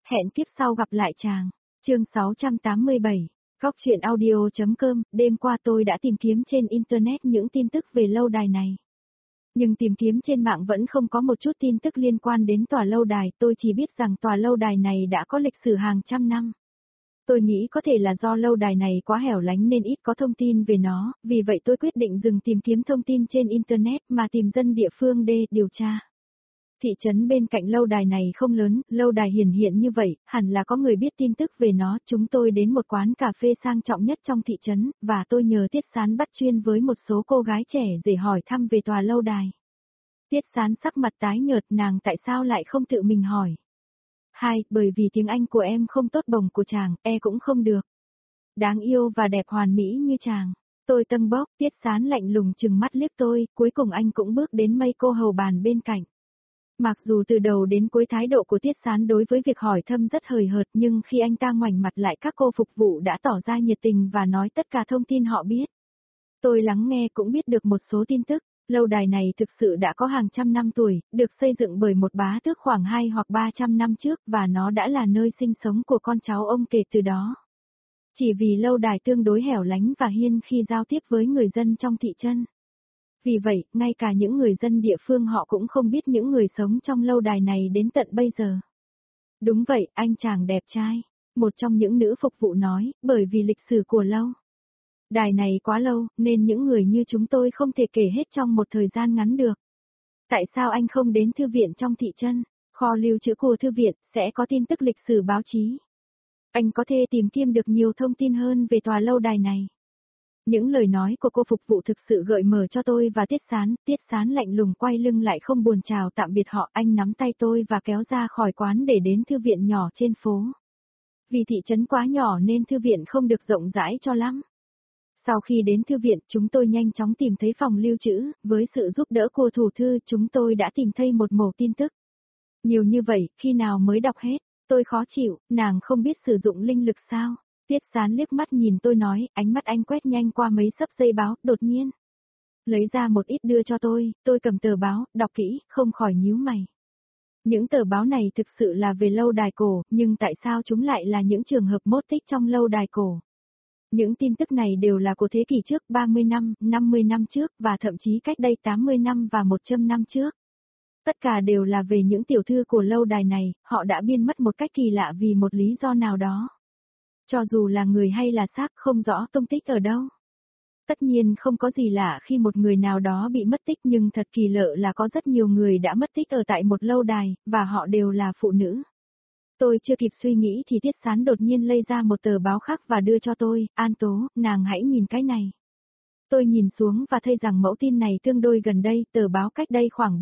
Hẹn kiếp sau gặp lại chàng. Chương 687. Góc truyện audio.com. Đêm qua tôi đã tìm kiếm trên internet những tin tức về lâu đài này. Nhưng tìm kiếm trên mạng vẫn không có một chút tin tức liên quan đến tòa lâu đài, tôi chỉ biết rằng tòa lâu đài này đã có lịch sử hàng trăm năm. Tôi nghĩ có thể là do lâu đài này quá hẻo lánh nên ít có thông tin về nó, vì vậy tôi quyết định dừng tìm kiếm thông tin trên internet mà tìm dân địa phương để điều tra. Thị trấn bên cạnh lâu đài này không lớn, lâu đài hiển hiện như vậy, hẳn là có người biết tin tức về nó. Chúng tôi đến một quán cà phê sang trọng nhất trong thị trấn, và tôi nhờ Tiết Sán bắt chuyên với một số cô gái trẻ để hỏi thăm về tòa lâu đài. Tiết Sán sắc mặt tái nhợt, nàng tại sao lại không tự mình hỏi. Bởi vì tiếng Anh của em không tốt, bổng của chàng, cũng không được. Đáng yêu và đẹp hoàn mỹ như chàng. Tôi tâng bốc, Tiết Sán lạnh lùng trừng mắt liếc tôi, cuối cùng anh cũng bước đến mây cô hầu bàn bên cạnh. Mặc dù từ đầu đến cuối thái độ của Tiết Sán đối với việc hỏi thăm rất hời hợt, nhưng khi anh ta ngoảnh mặt lại các cô phục vụ đã tỏ ra nhiệt tình và nói tất cả thông tin họ biết. Tôi lắng nghe cũng biết được một số tin tức. Lâu đài này thực sự đã có hàng trăm năm tuổi, được xây dựng bởi một bá tước khoảng 2 hoặc 300 năm trước, và nó đã là nơi sinh sống của con cháu ông kể từ đó. Chỉ vì lâu đài tương đối hẻo lánh và hiên khi giao tiếp với người dân trong thị trấn. Vì vậy, ngay cả những người dân địa phương họ cũng không biết những người sống trong lâu đài này đến tận bây giờ. Đúng vậy, anh chàng đẹp trai. Một trong những nữ phục vụ nói, bởi vì lịch sử của lâu đài này quá lâu, nên những người như chúng tôi không thể kể hết trong một thời gian ngắn được. Tại sao anh không đến thư viện trong thị trấn? Kho lưu trữ của thư viện sẽ có tin tức lịch sử báo chí. Anh có thể tìm kiếm được nhiều thông tin hơn về tòa lâu đài này. Những lời nói của cô phục vụ thực sự gợi mở cho tôi và Tiết Sán lạnh lùng quay lưng lại không buồn chào tạm biệt họ. Anh nắm tay tôi và kéo ra khỏi quán để đến thư viện nhỏ trên phố. Vì thị trấn quá nhỏ nên thư viện không được rộng rãi cho lắm. Sau khi đến thư viện, chúng tôi nhanh chóng tìm thấy phòng lưu trữ, với sự giúp đỡ của thủ thư chúng tôi đã tìm thấy một mẩu tin tức. Nhiều như vậy, khi nào mới đọc hết? Tôi khó chịu, nàng không biết sử dụng linh lực sao? Tiết Sán liếc mắt nhìn tôi nói, ánh mắt anh quét nhanh qua mấy xấp giấy báo, đột nhiên lấy ra một ít đưa cho tôi cầm tờ báo, đọc kỹ, không khỏi nhíu mày. Những tờ báo này thực sự là về lâu đài cổ, nhưng tại sao chúng lại là những trường hợp mất tích trong lâu đài cổ? Những tin tức này đều là của thế kỷ trước, 30 năm, 50 năm trước, và thậm chí cách đây 80 năm và 100 năm trước. Tất cả đều là về những tiểu thư của lâu đài này, họ đã biến mất một cách kỳ lạ vì một lý do nào đó. Cho dù là người hay là xác không rõ tung tích ở đâu. Tất nhiên không có gì lạ khi một người nào đó bị mất tích, nhưng thật kỳ lạ là có rất nhiều người đã mất tích ở tại một lâu đài, và họ đều là phụ nữ. Tôi chưa kịp suy nghĩ thì Tiết Sán đột nhiên lấy ra một tờ báo khác và đưa cho tôi, An Tố, nàng hãy nhìn cái này. Tôi nhìn xuống và thấy rằng mẫu tin này tương đối gần đây, tờ báo cách đây khoảng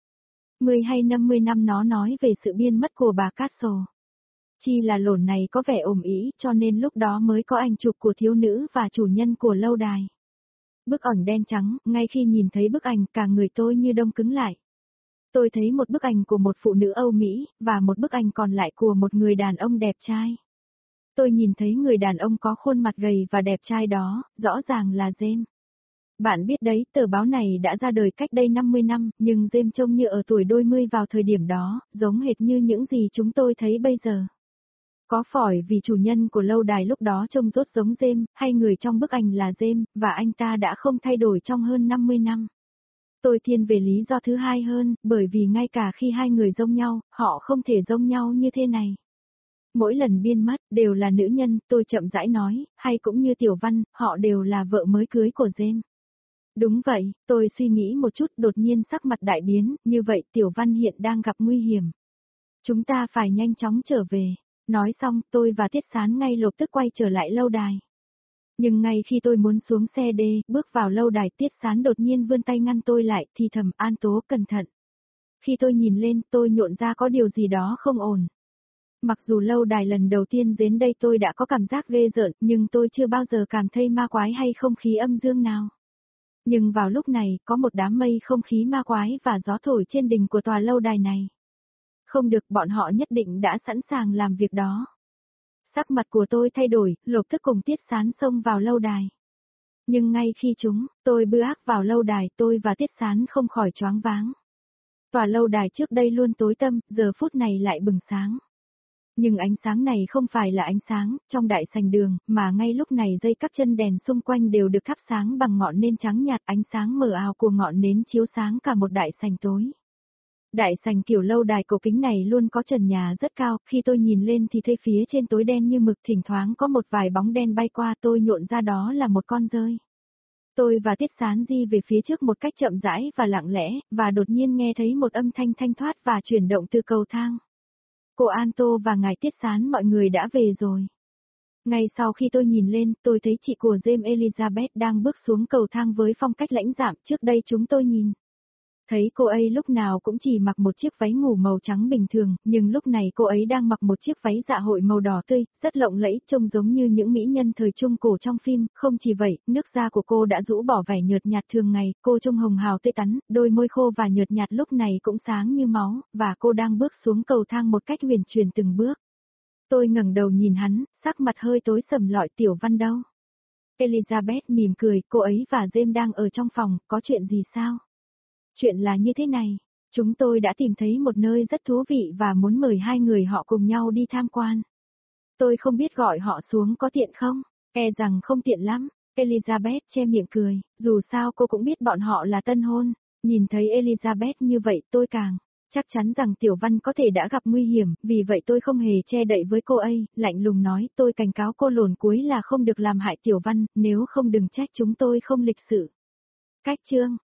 10 hay 50 năm nó nói về sự biến mất của bà Castle. Chỉ là lổn này có vẻ ổm ĩ, cho nên lúc đó mới có ảnh chụp của thiếu nữ và chủ nhân của lâu đài. Bức ảnh đen trắng, ngay khi nhìn thấy bức ảnh cả người tôi như đông cứng lại. Tôi thấy một bức ảnh của một phụ nữ Âu Mỹ, và một bức ảnh còn lại của một người đàn ông đẹp trai. Tôi nhìn thấy người đàn ông có khuôn mặt gầy và đẹp trai đó, rõ ràng là James. Bạn biết đấy, tờ báo này đã ra đời cách đây 50 năm, nhưng James trông như ở tuổi đôi mươi vào thời điểm đó, giống hệt như những gì chúng tôi thấy bây giờ. Có phải vì chủ nhân của lâu đài lúc đó trông rốt giống James, hay người trong bức ảnh là James, và anh ta đã không thay đổi trong hơn 50 năm? Tôi thiên về lý do thứ hai hơn, bởi vì ngay cả khi hai người giống nhau, họ không thể giống nhau như thế này. Mỗi lần biến mất, đều là nữ nhân, tôi chậm rãi nói, hay cũng như Tiểu Văn, họ đều là vợ mới cưới của James. Đúng vậy, tôi suy nghĩ một chút, đột nhiên sắc mặt đại biến, như vậy Tiểu Văn hiện đang gặp nguy hiểm. Chúng ta phải nhanh chóng trở về. Nói xong, tôi và Tiết Sán ngay lập tức quay trở lại lâu đài. Nhưng ngay khi tôi muốn xuống xe đê, bước vào lâu đài, Tiết Sán đột nhiên vươn tay ngăn tôi lại, thì thầm, An Tố, cẩn thận. Khi tôi nhìn lên, tôi nhộn ra có điều gì đó không ổn. Mặc dù lâu đài lần đầu tiên đến đây tôi đã có cảm giác ghê rợn, nhưng tôi chưa bao giờ cảm thấy ma quái hay không khí âm dương nào. Nhưng vào lúc này, có một đám mây không khí ma quái và gió thổi trên đỉnh của tòa lâu đài này. Không được, bọn họ nhất định đã sẵn sàng làm việc đó. Sắc mặt của tôi thay đổi, lập tức cùng Tiết Sán xông vào lâu đài. Nhưng ngay khi tôi bước vào lâu đài, tôi và Tiết Sán không khỏi choáng váng. Tòa lâu đài trước đây luôn tối tăm, giờ phút này lại bừng sáng. Nhưng ánh sáng này không phải là ánh sáng trong đại sảnh đường, mà ngay lúc này dây các chân đèn xung quanh đều được thắp sáng bằng ngọn nến trắng nhạt, ánh sáng mờ ảo của ngọn nến chiếu sáng cả một đại sảnh tối. Đại sảnh kiểu lâu đài cổ kính này luôn có trần nhà rất cao, khi tôi nhìn lên thì thấy phía trên tối đen như mực, thỉnh thoảng có một vài bóng đen bay qua, tôi nhộn ra đó là một con dơi. Tôi và Tiết Sán đi về phía trước một cách chậm rãi và lặng lẽ, và đột nhiên nghe thấy một âm thanh thanh thoát và chuyển động từ cầu thang. Cô Anto và ngài Tiết Sán, mọi người đã về rồi. Ngay sau khi tôi nhìn lên, tôi thấy chị của James Elizabeth đang bước xuống cầu thang với phong cách lãnh đạm. Trước đây chúng tôi nhìn thấy cô ấy lúc nào cũng chỉ mặc một chiếc váy ngủ màu trắng bình thường, nhưng lúc này cô ấy đang mặc một chiếc váy dạ hội màu đỏ tươi, rất lộng lẫy, trông giống như những mỹ nhân thời trung cổ trong phim. Không chỉ vậy, nước da của cô đã rũ bỏ vẻ nhợt nhạt thường ngày, cô trông hồng hào tươi tắn, đôi môi khô và nhợt nhạt lúc này cũng sáng như máu, và cô đang bước xuống cầu thang một cách huyền chuyển từng bước. Tôi ngẩng đầu nhìn hắn, sắc mặt hơi tối sầm lọi. Tiểu Văn đâu? Elizabeth mỉm cười, cô ấy và James đang ở trong phòng, có chuyện gì sao? Chuyện là như thế này, chúng tôi đã tìm thấy một nơi rất thú vị và muốn mời hai người họ cùng nhau đi tham quan. Tôi không biết gọi họ xuống có tiện không? E rằng không tiện lắm. Elizabeth che miệng cười, dù sao cô cũng biết bọn họ là tân hôn. Nhìn thấy Elizabeth như vậy tôi càng chắc chắn rằng Tiểu Văn có thể đã gặp nguy hiểm, vì vậy tôi không hề che đậy với cô ấy, lạnh lùng nói, tôi cảnh cáo cô lồn cuối là không được làm hại Tiểu Văn, nếu không đừng trách chúng tôi không lịch sự. Cách chương